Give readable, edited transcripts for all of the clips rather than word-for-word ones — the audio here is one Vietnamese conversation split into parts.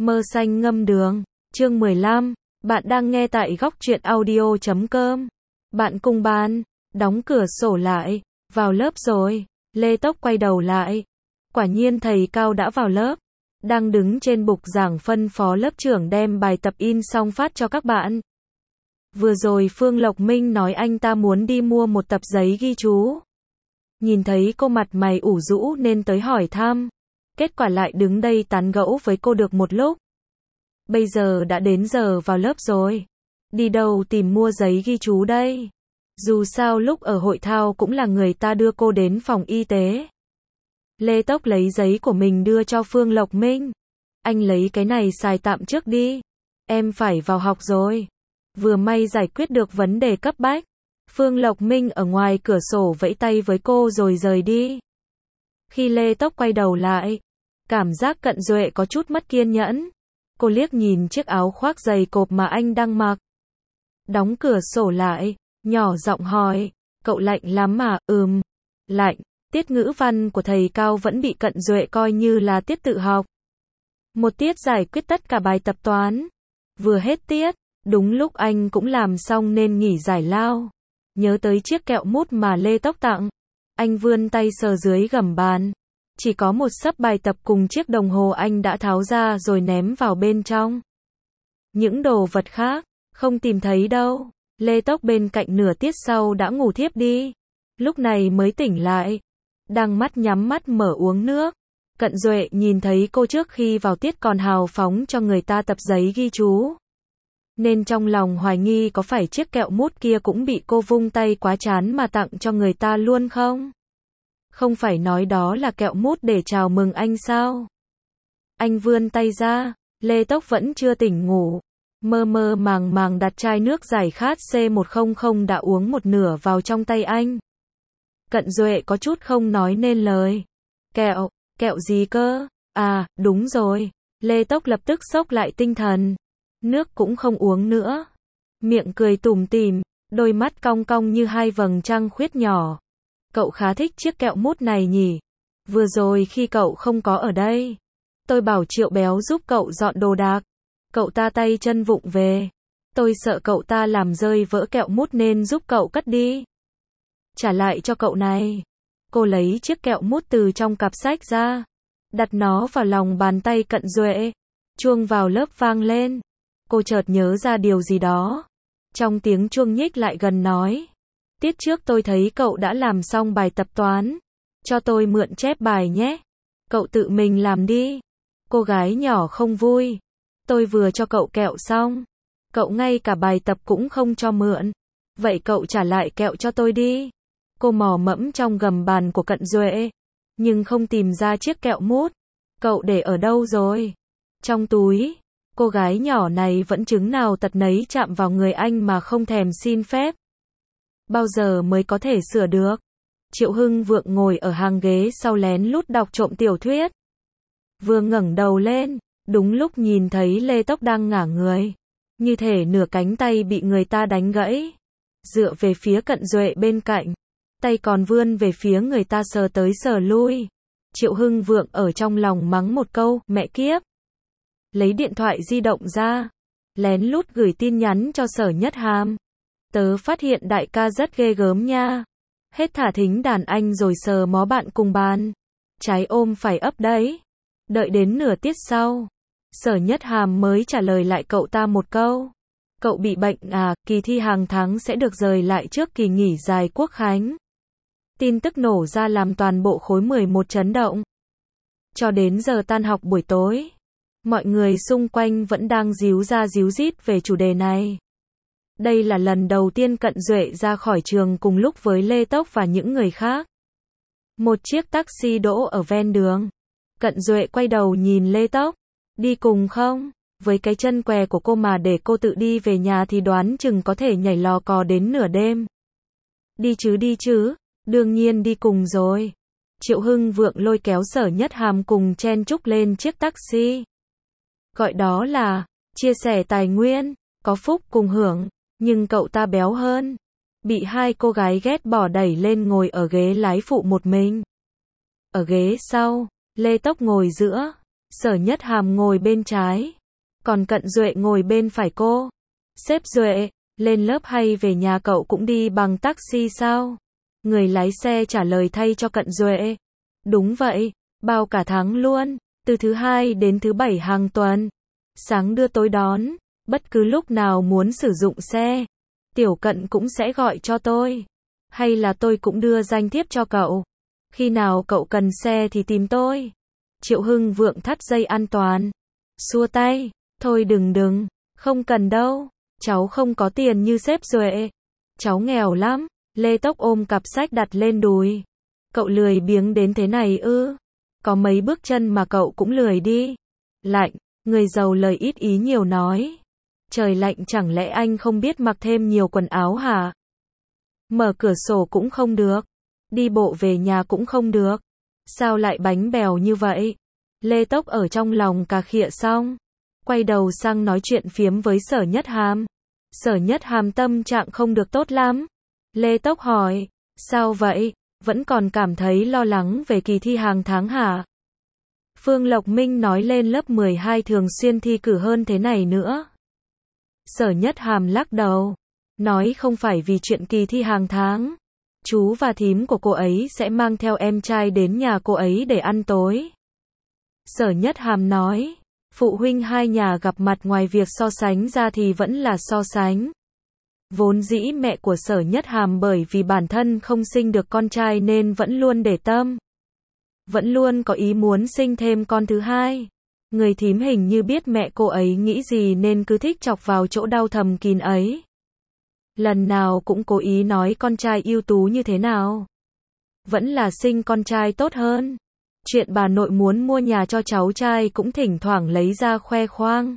Mơ xanh ngâm đường, chương 15, bạn đang nghe tại góc truyện audio.com. Bạn cùng bàn, đóng cửa sổ lại, vào lớp rồi, Lê Tốc quay đầu lại. Quả nhiên thầy Cao đã vào lớp, đang đứng trên bục giảng phân phó lớp trưởng đem bài tập in xong phát cho các bạn. Vừa rồi Phương Lộc Minh nói anh ta muốn đi mua một tập giấy ghi chú. Nhìn thấy cô mặt mày ủ rũ nên tới hỏi thăm. Kết quả lại đứng đây tán gẫu với cô được một lúc. Bây giờ đã đến giờ vào lớp rồi. Đi đâu tìm mua giấy ghi chú đây? Dù sao lúc ở hội thao cũng là người ta đưa cô đến phòng y tế. Lê Tốc lấy giấy của mình đưa cho Phương Lộc Minh. Anh lấy cái này xài tạm trước đi. Em phải vào học rồi. Vừa may giải quyết được vấn đề cấp bách. Phương Lộc Minh ở ngoài cửa sổ vẫy tay với cô rồi rời đi. Khi Lê Tốc quay đầu lại, cảm giác Cận Duệ có chút mất kiên nhẫn. Cô liếc nhìn chiếc áo khoác dày cộp mà anh đang mặc. Đóng cửa sổ lại, nhỏ giọng hỏi, cậu lạnh lắm à? Lạnh. Tiết ngữ văn của thầy Cao vẫn bị Cận Duệ coi như là tiết tự học. Một tiết giải quyết tất cả bài tập toán. Vừa hết tiết, đúng lúc anh cũng làm xong nên nghỉ giải lao. Nhớ tới chiếc kẹo mút mà Lê Tốc tặng. Anh vươn tay sờ dưới gầm bàn. Chỉ có một xấp bài tập cùng chiếc đồng hồ anh đã tháo ra rồi ném vào bên trong. Những đồ vật khác, không tìm thấy đâu. Lê Tốc bên cạnh nửa tiết sau đã ngủ thiếp đi. Lúc này mới tỉnh lại. Đang mắt nhắm mắt mở uống nước. Cận Duệ nhìn thấy cô trước khi vào tiết còn hào phóng cho người ta tập giấy ghi chú. Nên trong lòng hoài nghi có phải chiếc kẹo mút kia cũng bị cô vung tay quá chán mà tặng cho người ta luôn không? Không phải nói đó là kẹo mút để chào mừng anh sao? Anh vươn tay ra, Lê Tốc vẫn chưa tỉnh ngủ. Mơ mơ màng màng đặt chai nước giải khát C100 đã uống một nửa vào trong tay anh. Cận Duệ có chút không nói nên lời. Kẹo gì cơ? À, đúng rồi. Lê Tốc lập tức xốc lại tinh thần. Nước cũng không uống nữa. Miệng cười tủm tỉm, đôi mắt cong cong như hai vầng trăng khuyết nhỏ. Cậu khá thích chiếc kẹo mút này nhỉ? Vừa rồi khi cậu không có ở đây, tôi bảo Triệu Béo giúp cậu dọn đồ đạc. Cậu ta tay chân vụng về. Tôi sợ cậu ta làm rơi vỡ kẹo mút nên giúp cậu cất đi. Trả lại cho cậu này. Cô lấy chiếc kẹo mút từ trong cặp sách ra. Đặt nó vào lòng bàn tay Cận Duệ. Chuông vào lớp vang lên. Cô chợt nhớ ra điều gì đó. Trong tiếng chuông nhích lại gần nói. Tiết trước tôi thấy cậu đã làm xong bài tập toán. Cho tôi mượn chép bài nhé. Cậu tự mình làm đi. Cô gái nhỏ không vui. Tôi vừa cho cậu kẹo xong. Cậu ngay cả bài tập cũng không cho mượn. Vậy cậu trả lại kẹo cho tôi đi. Cô mò mẫm trong gầm bàn của Cận Duệ. Nhưng không tìm ra chiếc kẹo mút. Cậu để ở đâu rồi? Trong túi. Cô gái nhỏ này vẫn chứng nào tật nấy chạm vào người anh mà không thèm xin phép. Bao giờ mới có thể sửa được? Triệu Hưng Vượng ngồi ở hàng ghế sau lén lút đọc trộm tiểu thuyết. Vừa ngẩng đầu lên, đúng lúc nhìn thấy Lê Tốc đang ngả người. Như thể nửa cánh tay bị người ta đánh gãy. Dựa về phía Cận Duệ bên cạnh. Tay còn vươn về phía người ta sờ tới sờ lui. Triệu Hưng Vượng ở trong lòng mắng một câu, mẹ kiếp. Lấy điện thoại di động ra. Lén lút gửi tin nhắn cho Sở Nhất Hàm. Tớ phát hiện đại ca rất ghê gớm nha. Hết thả thính đàn anh rồi sờ mó bạn cùng bàn. Trái ôm phải ấp đấy. Đợi đến nửa tiết sau. Sở Nhất Hàm mới trả lời lại cậu ta một câu. Cậu bị bệnh à? Kỳ thi hàng tháng sẽ được dời lại trước kỳ nghỉ dài Quốc khánh. Tin tức nổ ra làm toàn bộ khối 11 chấn động. Cho đến giờ tan học buổi tối. Mọi người xung quanh vẫn đang díu ra díu dít về chủ đề này. Đây là lần đầu tiên Cận Duệ ra khỏi trường cùng lúc với Lê Tốc và những người khác. Một chiếc taxi đỗ ở ven đường. Cận Duệ quay đầu nhìn Lê Tốc. Đi cùng không? Với cái chân què của cô mà để cô tự đi về nhà thì đoán chừng có thể nhảy lò cò đến nửa đêm. Đi chứ, đương nhiên đi cùng rồi. Triệu Hưng Vượng lôi kéo Sở Nhất Hàm cùng chen chúc lên chiếc taxi. Gọi đó là chia sẻ tài nguyên, có phúc cùng hưởng, nhưng cậu ta béo hơn. Bị hai cô gái ghét bỏ đẩy lên ngồi ở ghế lái phụ một mình. Ở ghế sau, Lê Tốc ngồi giữa. Sở Nhất Hàm ngồi bên trái, còn Cận Duệ ngồi bên phải cô. Sếp Duệ, lên lớp hay về nhà cậu cũng đi bằng taxi sao? Người lái xe trả lời thay cho Cận Duệ. Đúng vậy, bao cả tháng luôn, từ thứ hai đến thứ bảy hàng tuần. Sáng đưa tối đón, bất cứ lúc nào muốn sử dụng xe, Tiểu Cận cũng sẽ gọi cho tôi. Hay là tôi cũng đưa danh thiếp cho cậu. Khi nào cậu cần xe thì tìm tôi. Triệu Hưng Vượng thắt dây an toàn. Xua tay, thôi đừng, không cần đâu. Cháu không có tiền như sếp Duệ. Cháu nghèo lắm. Lê Tốc ôm cặp sách đặt lên đùi. Cậu lười biếng đến thế này ư? Có mấy bước chân mà cậu cũng lười đi. Lạnh, người giàu lời ít ý nhiều nói. Trời lạnh chẳng lẽ anh không biết mặc thêm nhiều quần áo hả? Mở cửa sổ cũng không được. Đi bộ về nhà cũng không được. Sao lại bánh bèo như vậy? Lê Tốc ở trong lòng cà khịa xong. Quay đầu sang nói chuyện phiếm với Sở Nhất Hàm. Sở Nhất Hàm tâm trạng không được tốt lắm. Lê Tốc hỏi, sao vậy? Vẫn còn cảm thấy lo lắng về kỳ thi hàng tháng hả? Phương Lộc Minh nói lên lớp 12 thường xuyên thi cử hơn thế này nữa. Sở Nhất Hàm lắc đầu. Nói không phải vì chuyện kỳ thi hàng tháng. Chú và thím của cô ấy sẽ mang theo em trai đến nhà cô ấy để ăn tối. Sở Nhất Hàm nói, phụ huynh hai nhà gặp mặt ngoài việc so sánh ra thì vẫn là so sánh. Vốn dĩ mẹ của Sở Nhất Hàm bởi vì bản thân không sinh được con trai nên vẫn luôn để tâm. Vẫn luôn có ý muốn sinh thêm con thứ hai. Người thím hình như biết mẹ cô ấy nghĩ gì nên cứ thích chọc vào chỗ đau thầm kín ấy. Lần nào cũng cố ý nói con trai ưu tú như thế nào. Vẫn là sinh con trai tốt hơn. Chuyện bà nội muốn mua nhà cho cháu trai cũng thỉnh thoảng lấy ra khoe khoang.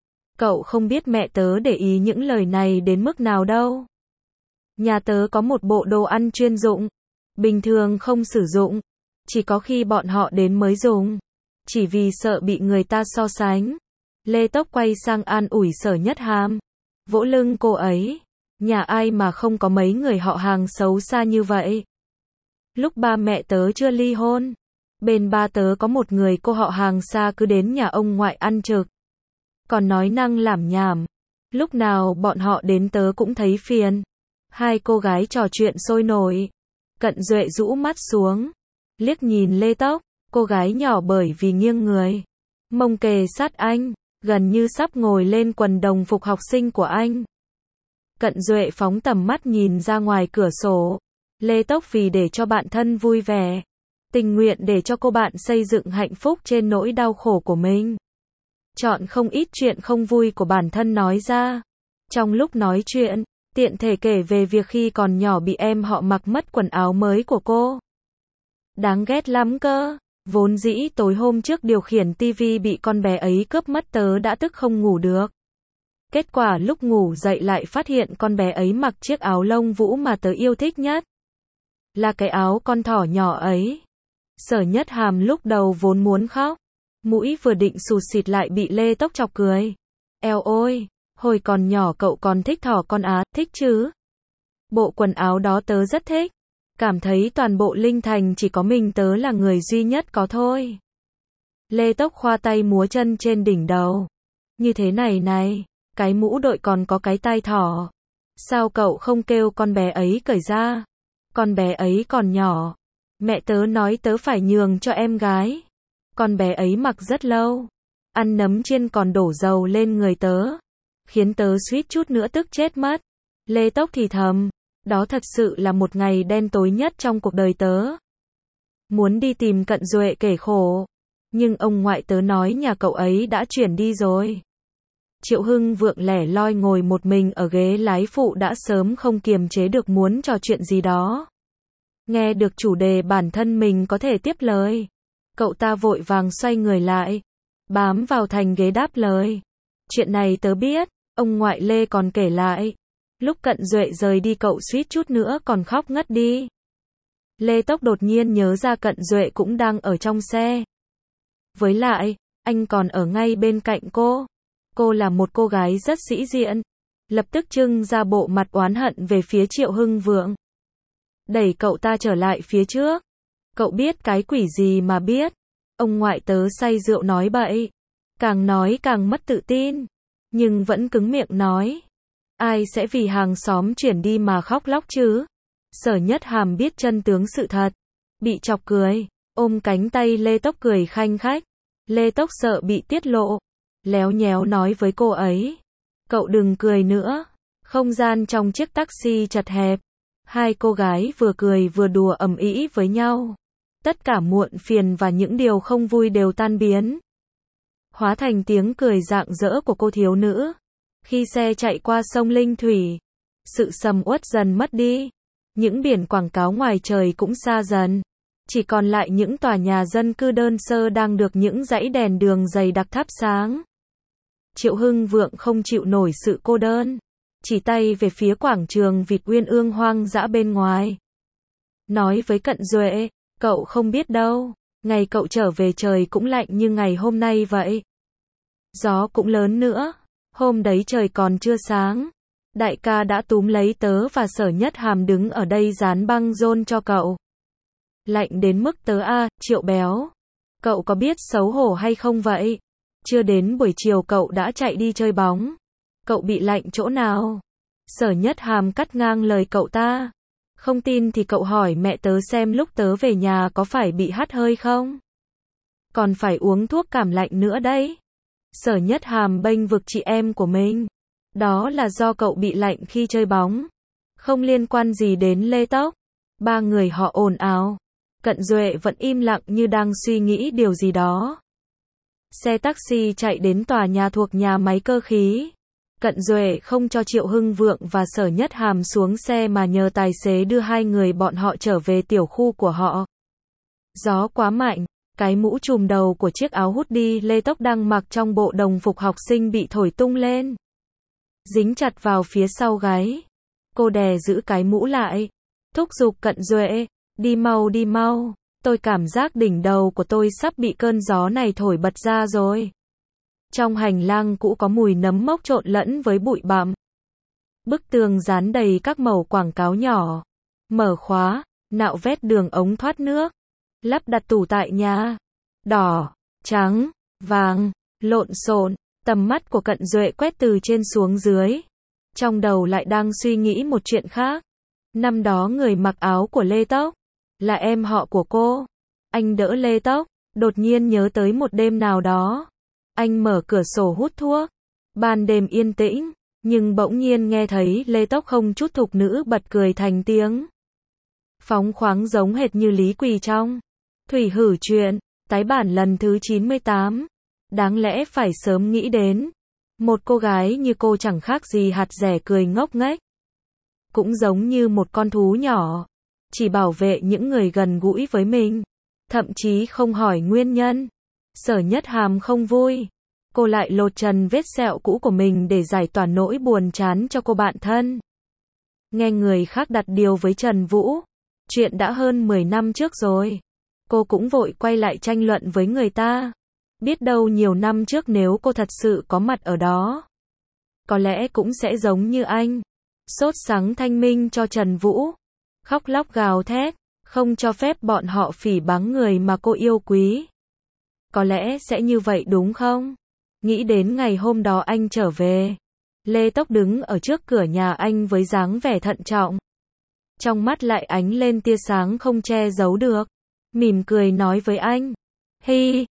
Cậu không biết mẹ tớ để ý những lời này đến mức nào đâu. Nhà tớ có một bộ đồ ăn chuyên dụng. Bình thường không sử dụng. Chỉ có khi bọn họ đến mới dùng. Chỉ vì sợ bị người ta so sánh. Lê Tốc quay sang an ủi Sở Nhất Hàm. Vỗ lưng cô ấy. Nhà ai mà không có mấy người họ hàng xấu xa như vậy. Lúc ba mẹ tớ chưa ly hôn. Bên ba tớ có một người cô họ hàng xa cứ đến nhà ông ngoại ăn trực. Còn nói năng lảm nhảm. Lúc nào bọn họ đến tớ cũng thấy phiền. Hai cô gái trò chuyện sôi nổi. Cận Duệ rũ mắt xuống. Liếc nhìn Lê Tốc. Cô gái nhỏ bởi vì nghiêng người. Mông kề sát anh. Gần như sắp ngồi lên quần đồng phục học sinh của anh. Cận Duệ phóng tầm mắt nhìn ra ngoài cửa sổ. Lê Tốc vì để cho bạn thân vui vẻ. Tình nguyện để cho cô bạn xây dựng hạnh phúc trên nỗi đau khổ của mình. Chọn không ít chuyện không vui của bản thân nói ra. Trong lúc nói chuyện, tiện thể kể về việc khi còn nhỏ bị em họ mặc mất quần áo mới của cô. Đáng ghét lắm cơ. Vốn dĩ tối hôm trước điều khiển tivi bị con bé ấy cướp mất tớ đã tức không ngủ được. Kết quả lúc ngủ dậy lại phát hiện con bé ấy mặc chiếc áo lông vũ mà tớ yêu thích nhất. Là cái áo con thỏ nhỏ ấy. Sở Nhất Hàm lúc đầu vốn muốn khóc. Mũi vừa định sụt xịt lại bị Lê Tốc chọc cười. Eo ôi, hồi còn nhỏ cậu còn thích thỏ con á, thích chứ? Bộ quần áo đó tớ rất thích. Cảm thấy toàn bộ Linh Thành chỉ có mình tớ là người duy nhất có thôi. Lê Tốc khoa tay múa chân trên đỉnh đầu. Như thế này, cái mũ đội còn có cái tai thỏ. Sao cậu không kêu con bé ấy cởi ra? Con bé ấy còn nhỏ. Mẹ tớ nói tớ phải nhường cho em gái. Con bé ấy mặc rất lâu. Ăn nấm chiên còn đổ dầu lên người tớ. Khiến tớ suýt chút nữa tức chết mất. Lê Tốc thì thầm. Đó thật sự là một ngày đen tối nhất trong cuộc đời tớ. Muốn đi tìm Cận Duệ kể khổ. Nhưng ông ngoại tớ nói nhà cậu ấy đã chuyển đi rồi. Triệu Hưng Vượng lẻ loi ngồi một mình ở ghế lái phụ đã sớm không kiềm chế được muốn trò chuyện gì đó. Nghe được chủ đề bản thân mình có thể tiếp lời. Cậu ta vội vàng xoay người lại. Bám vào thành ghế đáp lời. Chuyện này tớ biết, ông ngoại Lê còn kể lại. Lúc Cận Duệ rời đi cậu suýt chút nữa còn khóc ngất đi. Lê Tốc đột nhiên nhớ ra Cận Duệ cũng đang ở trong xe. Với lại, anh còn ở ngay bên cạnh cô. Cô là một cô gái rất sĩ diện. Lập tức trưng ra bộ mặt oán hận về phía Triệu Hưng Vượng. Đẩy cậu ta trở lại phía trước. Cậu biết cái quỷ gì mà biết. Ông ngoại tớ say rượu nói bậy. Càng nói càng mất tự tin. Nhưng vẫn cứng miệng nói. Ai sẽ vì hàng xóm chuyển đi mà khóc lóc chứ? Sở Nhất Hàm biết chân tướng sự thật. Bị chọc cười. Ôm cánh tay Lê Tốc cười khanh khách. Lê Tốc sợ bị tiết lộ. Léo nhéo nói với cô ấy. Cậu đừng cười nữa. Không gian trong chiếc taxi chật hẹp. Hai cô gái vừa cười vừa đùa ầm ĩ với nhau. Tất cả muộn phiền và những điều không vui đều tan biến. Hóa thành tiếng cười rạng rỡ của cô thiếu nữ. Khi xe chạy qua sông Linh Thủy, sự sầm uất dần mất đi. Những biển quảng cáo ngoài trời cũng xa dần. Chỉ còn lại những tòa nhà dân cư đơn sơ đang được những dãy đèn đường dày đặc thắp sáng. Triệu Hưng Vượng không chịu nổi sự cô đơn. Chỉ tay về phía quảng trường vịt uyên ương hoang dã bên ngoài. Nói với Cận Duệ, cậu không biết đâu. Ngày cậu trở về trời cũng lạnh như ngày hôm nay vậy. Gió cũng lớn nữa. Hôm đấy trời còn chưa sáng. Đại ca đã túm lấy tớ và Sở Nhất Hàm đứng ở đây dán băng rôn cho cậu. Lạnh đến mức tớ Triệu béo. Cậu có biết xấu hổ hay không vậy? Chưa đến buổi chiều cậu đã chạy đi chơi bóng. Cậu bị lạnh chỗ nào? Sở Nhất Hàm cắt ngang lời cậu ta. Không tin thì cậu hỏi mẹ tớ xem lúc tớ về nhà có phải bị hắt hơi không? Còn phải uống thuốc cảm lạnh nữa đấy. Sở Nhất Hàm bênh vực chị em của mình. Đó là do cậu bị lạnh khi chơi bóng. Không liên quan gì đến Lê Tốc. Ba người họ ồn ào. Cận Duệ vẫn im lặng như đang suy nghĩ điều gì đó. Xe taxi chạy đến tòa nhà thuộc nhà máy cơ khí. Cận Duệ không cho Triệu Hưng Vượng và Sở Nhất Hàm xuống xe mà nhờ tài xế đưa hai người bọn họ trở về tiểu khu của họ. Gió quá mạnh, cái mũ trùm đầu của chiếc áo hoodie Lê Tốc đang mặc trong bộ đồng phục học sinh bị thổi tung lên. Dính chặt vào phía sau gáy. Cô đè giữ cái mũ lại. Thúc giục Cận Duệ, đi mau, tôi cảm giác đỉnh đầu của tôi sắp bị cơn gió này thổi bật ra rồi. Trong hành lang cũ có mùi nấm mốc trộn lẫn với bụi bặm. Bức tường dán đầy các mẩu quảng cáo nhỏ. Mở khóa, nạo vét đường ống thoát nước. Lắp đặt tủ tại nhà. Đỏ, trắng, vàng, lộn xộn. Tầm mắt của Cận Duệ quét từ trên xuống dưới. Trong đầu lại đang suy nghĩ một chuyện khác. Năm đó người mặc áo của Lê Tốc là em họ của cô. Anh đỡ Lê Tốc, đột nhiên nhớ tới một đêm nào đó. Anh mở cửa sổ hút thuốc. Ban đêm yên tĩnh, nhưng bỗng nhiên nghe thấy Lê Tốc không chút thục nữ bật cười thành tiếng. Phóng khoáng giống hệt như Lý Quỳ trong Thủy Hử Truyện, tái bản lần thứ 98. Đáng lẽ phải sớm nghĩ đến. Một cô gái như cô chẳng khác gì hạt dẻ cười ngốc nghếch. Cũng giống như một con thú nhỏ. Chỉ bảo vệ những người gần gũi với mình. Thậm chí không hỏi nguyên nhân. Sở Nhất Hàm không vui. Cô lại lột trần vết sẹo cũ của mình để giải tỏa nỗi buồn chán cho cô bạn thân. Nghe người khác đặt điều với Trần Vũ. Chuyện đã hơn 10 năm trước rồi. Cô cũng vội quay lại tranh luận với người ta. Biết đâu nhiều năm trước nếu cô thật sự có mặt ở đó. Có lẽ cũng sẽ giống như anh. Sốt sắng thanh minh cho Trần Vũ. Khóc lóc gào thét. Không cho phép bọn họ phỉ báng người mà cô yêu quý. Có lẽ sẽ như vậy đúng không? Nghĩ đến ngày hôm đó anh trở về. Lê Tốc đứng ở trước cửa nhà anh với dáng vẻ thận trọng. Trong mắt lại ánh lên tia sáng không che giấu được. Mỉm cười nói với anh. Hi,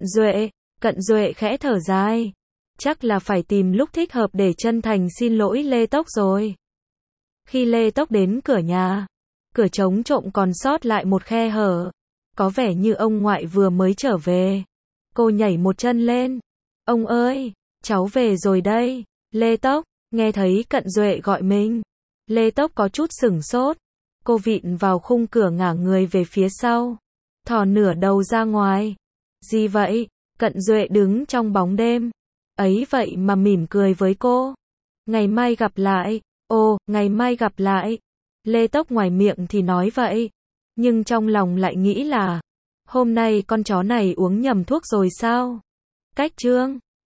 Cận Duệ khẽ thở dài. Chắc là phải tìm lúc thích hợp để chân thành xin lỗi Lê Tốc rồi. Khi Lê Tốc đến cửa nhà, cửa trống trộm còn sót lại một khe hở. Có vẻ như ông ngoại vừa mới trở về. Cô nhảy một chân lên. Ông ơi, cháu về rồi đây. Lê Tốc, nghe thấy Cận Duệ gọi mình. Lê Tốc có chút sửng sốt. Cô vịn vào khung cửa ngả người về phía sau. Thò nửa đầu ra ngoài. Gì vậy? Cận Duệ đứng trong bóng đêm. Ấy vậy mà mỉm cười với cô. Ngày mai gặp lại. Ồ, ngày mai gặp lại. Lê Tốc ngoài miệng thì nói vậy. Nhưng trong lòng lại nghĩ là. Hôm nay con chó này uống nhầm thuốc rồi sao? Cách chương